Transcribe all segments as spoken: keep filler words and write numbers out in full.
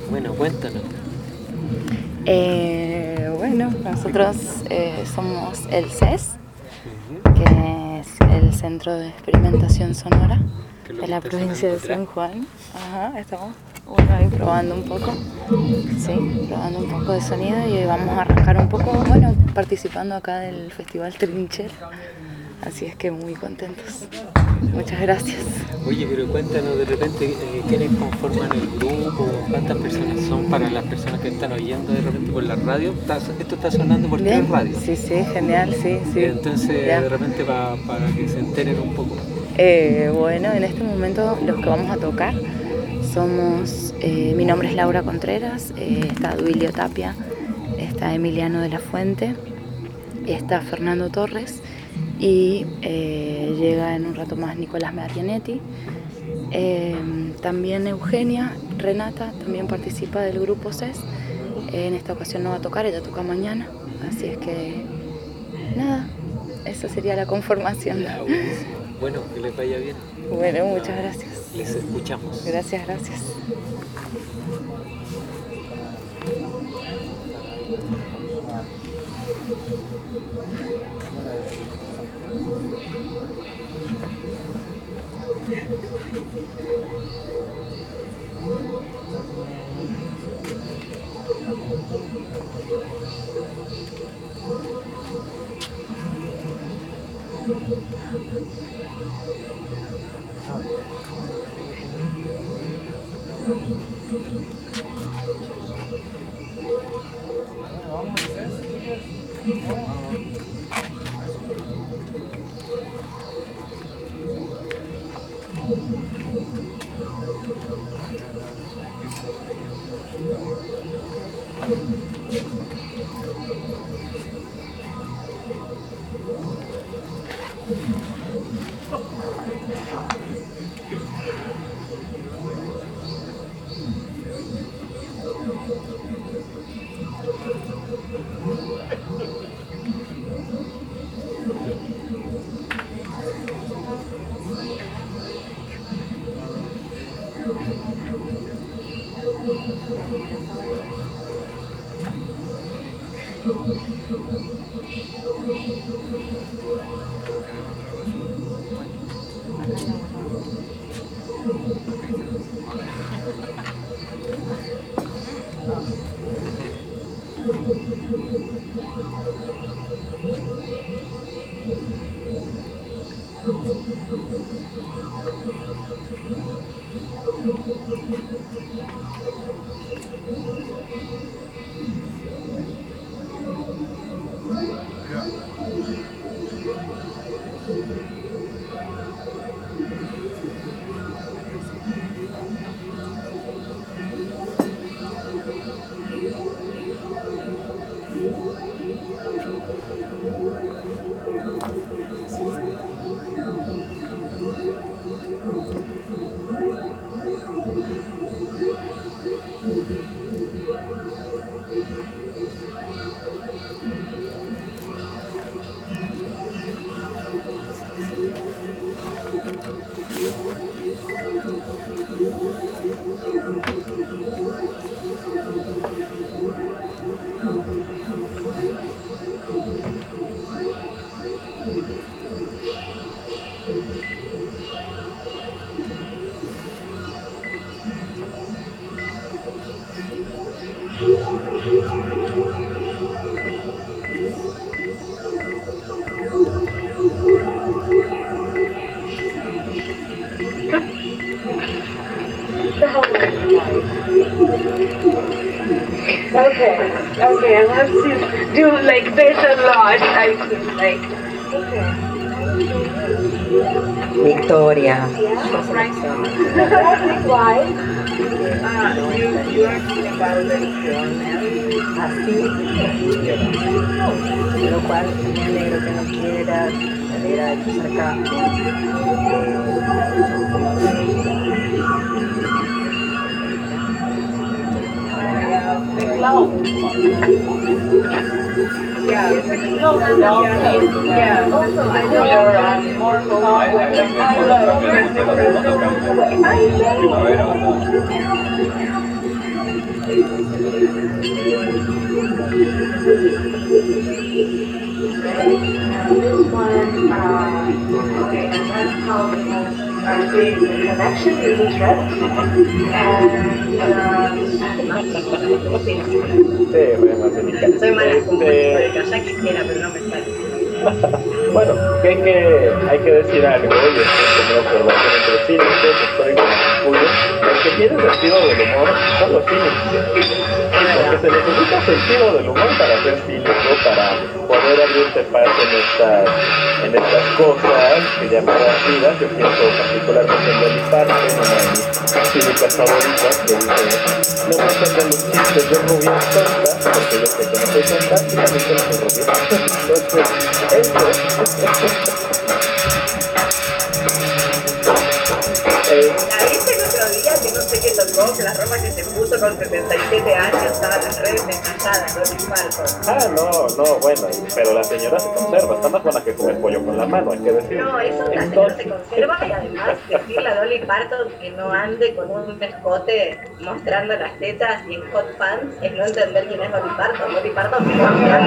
Bueno, cuéntanos. Eh, bueno, nosotros eh, somos el C E S, Ujú. que es el Centro de Experimentación Sonora ¿Qué es lo de que la está provincia sonando de atrás? San Juan. Ajá, estamos bueno, ahí probando un poco, sí, probando un poco de sonido y hoy vamos a arrancar un poco, bueno, participando acá del Festival Trinchera, así es que muy contentos. Muchas gracias. Oye, pero cuéntanos de repente eh, quiénes conforman el grupo, cuántas personas son para las personas que están oyendo de repente por la radio. Está- esto está sonando por tres Bien, radios. sí, sí, genial, sí, sí, Entonces, ya. de repente pa- para que se enteren un poco. Eh, bueno, en este momento los que vamos a tocar somos, eh, mi nombre es Laura Contreras, eh, está Duilio Tapia, está Emiliano de la Fuente, está Fernando Torres y eh, llega en un rato más Nicolás Marianetti. Eh, también Eugenia Renata también participa del grupo C E S. Eh, en esta ocasión no va a tocar, ella toca mañana, así es que nada, esa sería la conformación. Ya, buenísimo. Bueno, que les vaya bien. Bueno, muchas gracias. Les escuchamos. Gracias, gracias. Okay, okay, I have to do like this a lot. I feel like. Okay. Victoria. Yeah, right. Why? Uh, you, you are talking about the Así, de lo cual me alegro que no quieras salir a estar acá. the cloud. Yeah, it's a cloud. Yeah, yeah. Also, I know there are more clouds. I love This one, uh, okay, and that's how we are doing the connection with the threads. And, uh, Sí, bueno, Marcenica. Soy mala con Este, ya quisiera, pero no me sale. bueno, que hay que, hay que decir algo, y esto es como una observación entre cínicos, históricos y estudios, el que tiene sentido del humor son los cínicos. Porque se necesita sentido del humor para ser cínico, para poder abrirse paso en estas, en estas cosas que llamadas vidas. Yo pienso particularmente en Dolly Parton, una de mis cínicas favoritas, que dice: no me entienden los chistes de rubias tontas, porque yo sé que no soy tonta y también conozco rubias. Entonces, eso. eh, La viste el otro día que no sé qué tocó, que la ropa que se puso con setenta y siete años estaba en las redes encantadas, no me infarto. Ah, no, no, bueno, pero la señora se conserva, está más buena que comer pollo con la mano, hay que decir. No, eso la señora se conserva y además decirle a Dolly Parton que no ande con un escote mostrando las tetas y en hot pants es no entender quién es Dolly Parton. Dolly Parton no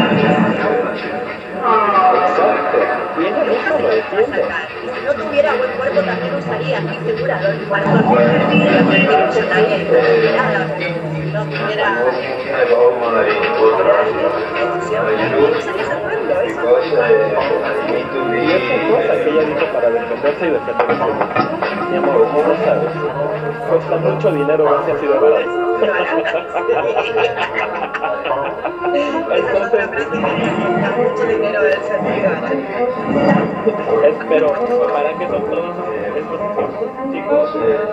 Exacto, y ella misma lo defiende. Si no tuviera buen cuerpo también usaría, estoy segura, Dolly Parton era muy millonaria y recuperada, si no tuviera Y esta cosa que ella dijo para defenderse y defender el mundo. Mi amor, no lo sabes. Cuesta mucho dinero verse así de barato. Entonces, mucho dinero verse así de barato. pero ¿para qué son todos estos chicos?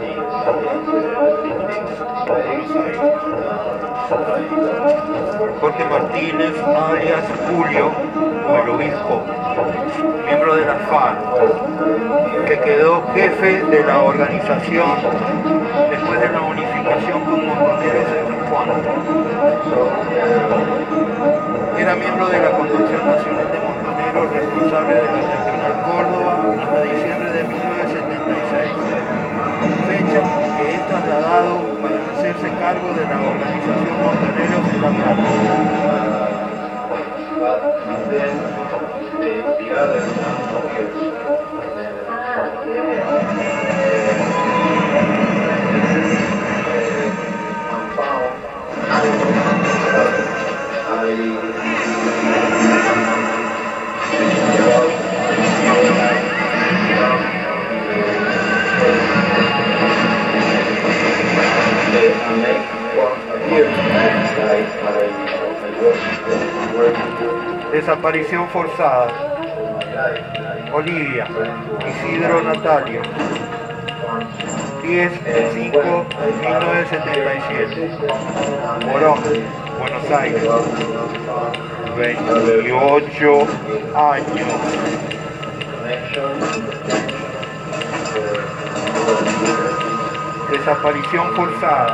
Jorge Martínez, alias Julio, o el obispo, miembro de la FARC, que quedó jefe de la organización después de la unificación con Montoneros en San Juan. Era miembro de la Conducción Nacional de Montoneros, responsable de la Regional Córdoba hasta diciembre de mil novecientos setenta y seis, fecha que es trasladado para hacerse cargo de la organización Montoneros en La Plata. Desaparición forzada. Olivia, Isidro Natalio, diez de cinco de mil novecientos setenta y siete. Morón, Buenos Aires, veintiocho años. Desaparición forzada.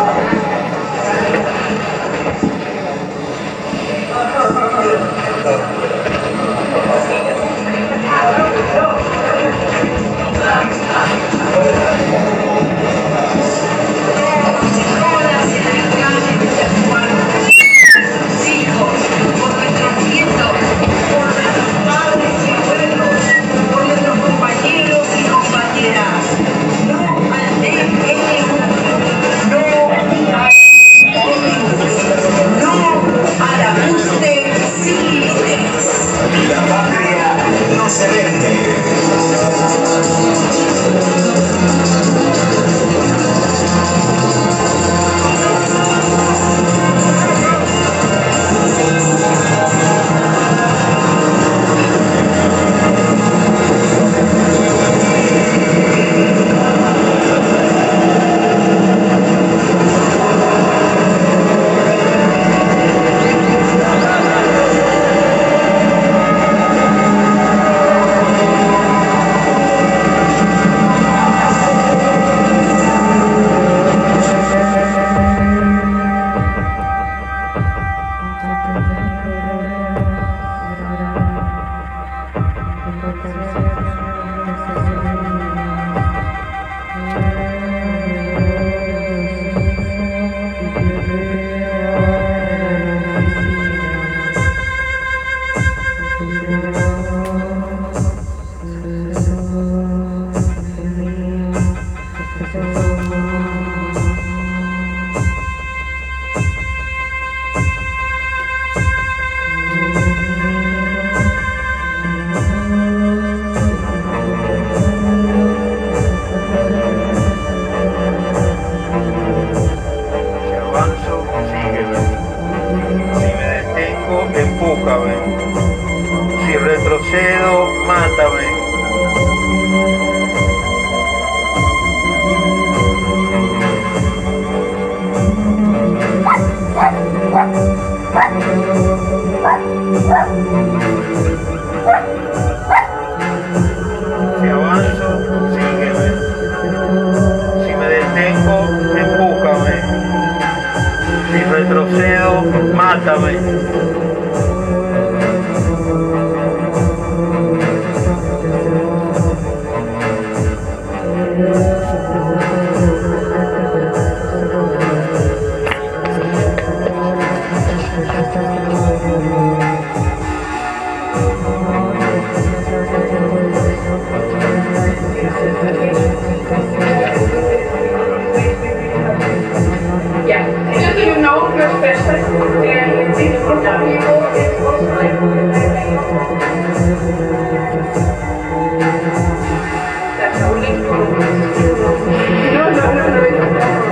So empújame. Si retrocedo, mátame. Si avanzo, sígueme. Si me detengo, empújame. Si retrocedo, mátame. Yeah, just so you know, your specialist and the program people is also like that's only no, no, no, no.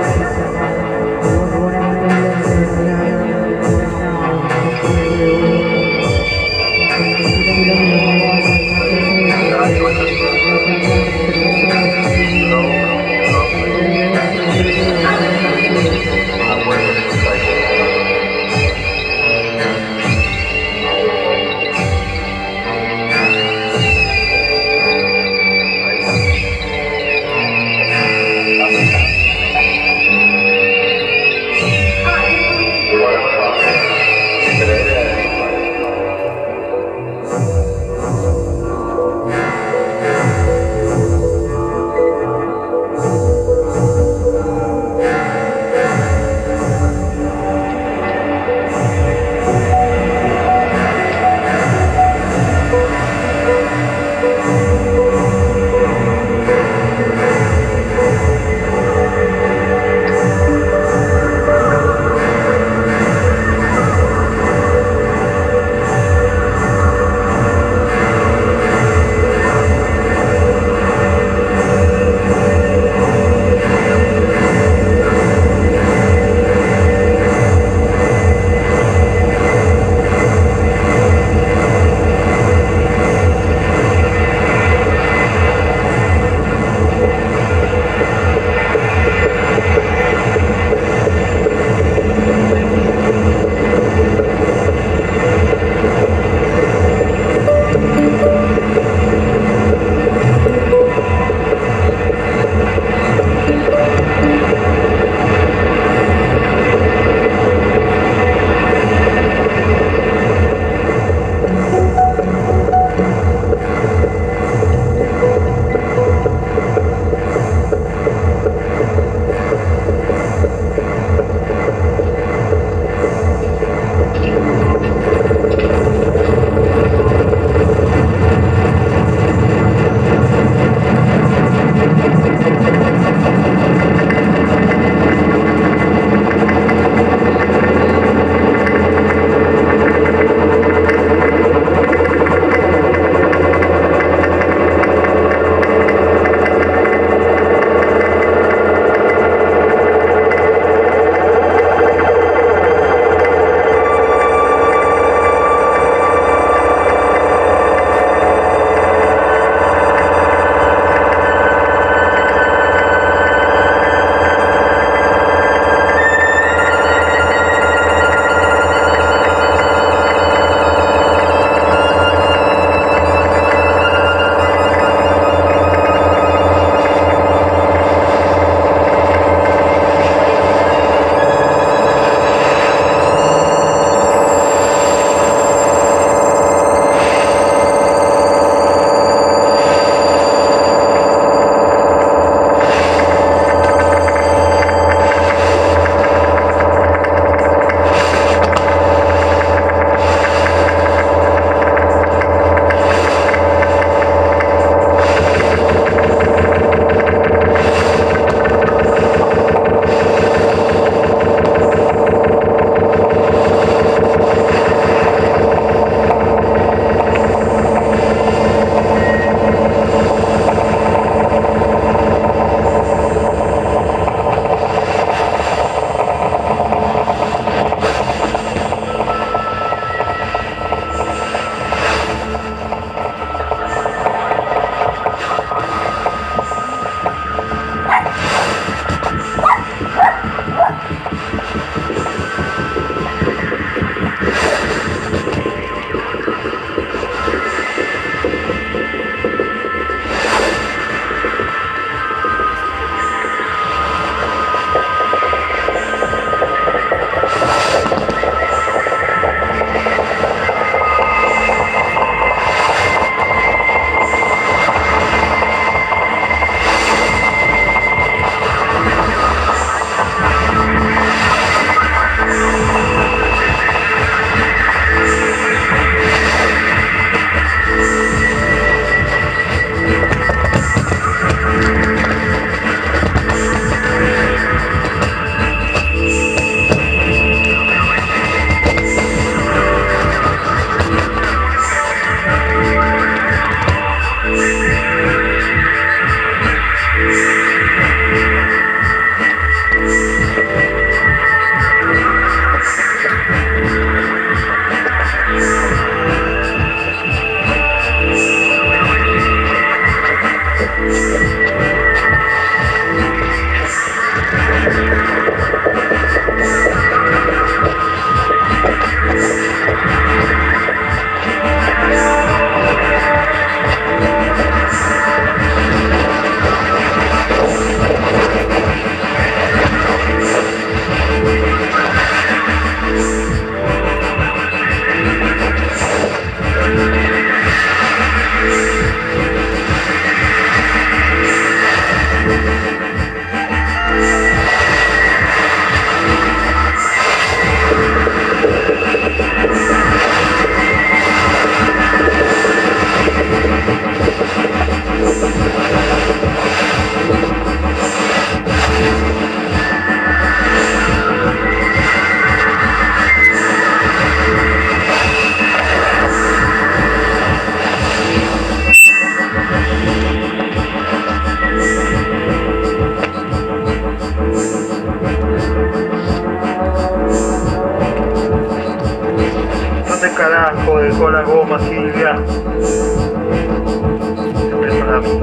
carajo dejó la goma, Silvia? Empezó a mí.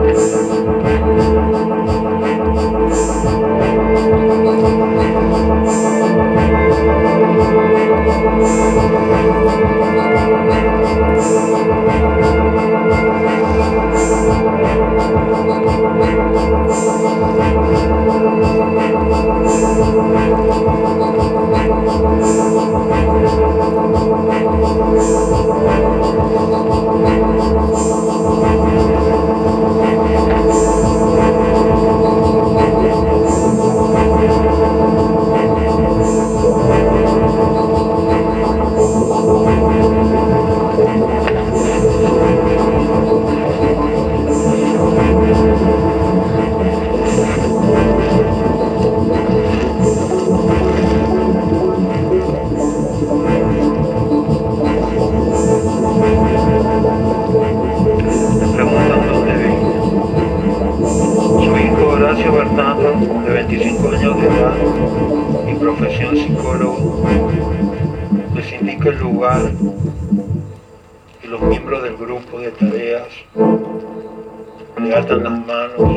De veinticinco años de edad y profesión psicólogo, les indica el lugar y los miembros del grupo de tareas le atan las manos,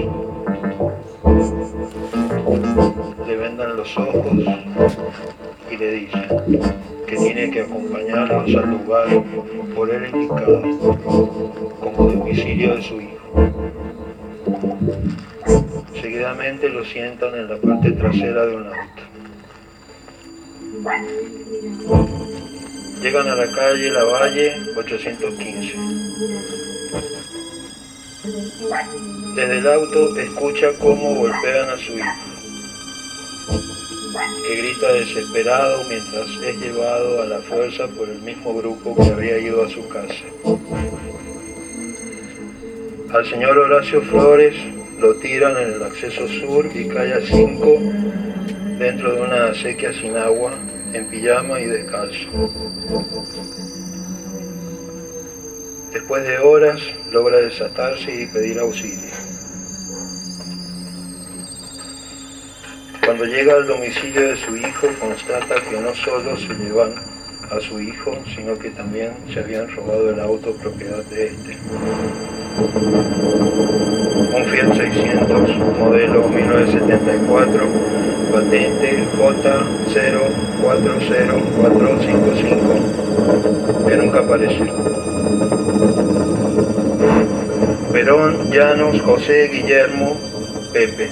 le vendan los ojos y le dicen que tiene que acompañarlos al lugar por él indicado como domicilio de su hijo. Seguidamente lo sientan en la parte trasera de un auto. Llegan a la calle La Valle ochocientos quince. Desde el auto escucha cómo golpean a su hijo, que grita desesperado mientras es llevado a la fuerza por el mismo grupo que había ido a su casa. Al señor Horacio Flores lo tiran en el acceso sur y cae a cinco dentro de una acequia sin agua, en pijama y descalzo. Después de horas logra desatarse y pedir auxilio. Cuando llega al domicilio de su hijo, constata que no solo se llevan a su hijo, sino que también se habían robado el auto propiedad de este. Un Fiat seiscientos, modelo mil novecientos setenta y cuatro, patente J cero cuatro cero cuatro cinco cinco, que nunca apareció. Perón, Llanos, José, Guillermo, Pepe.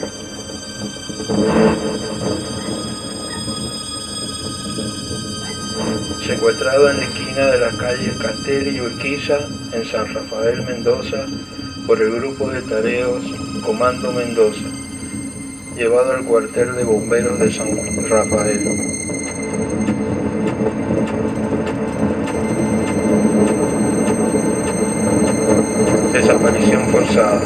Secuestrado en la esquina de las calles Castelli y Urquiza, en San Rafael, Mendoza, por el grupo de tareos Comando Mendoza, llevado al cuartel de bomberos de San Rafael. Desaparición forzada.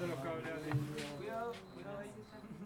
los cables. Cuidado, cuidado ahí.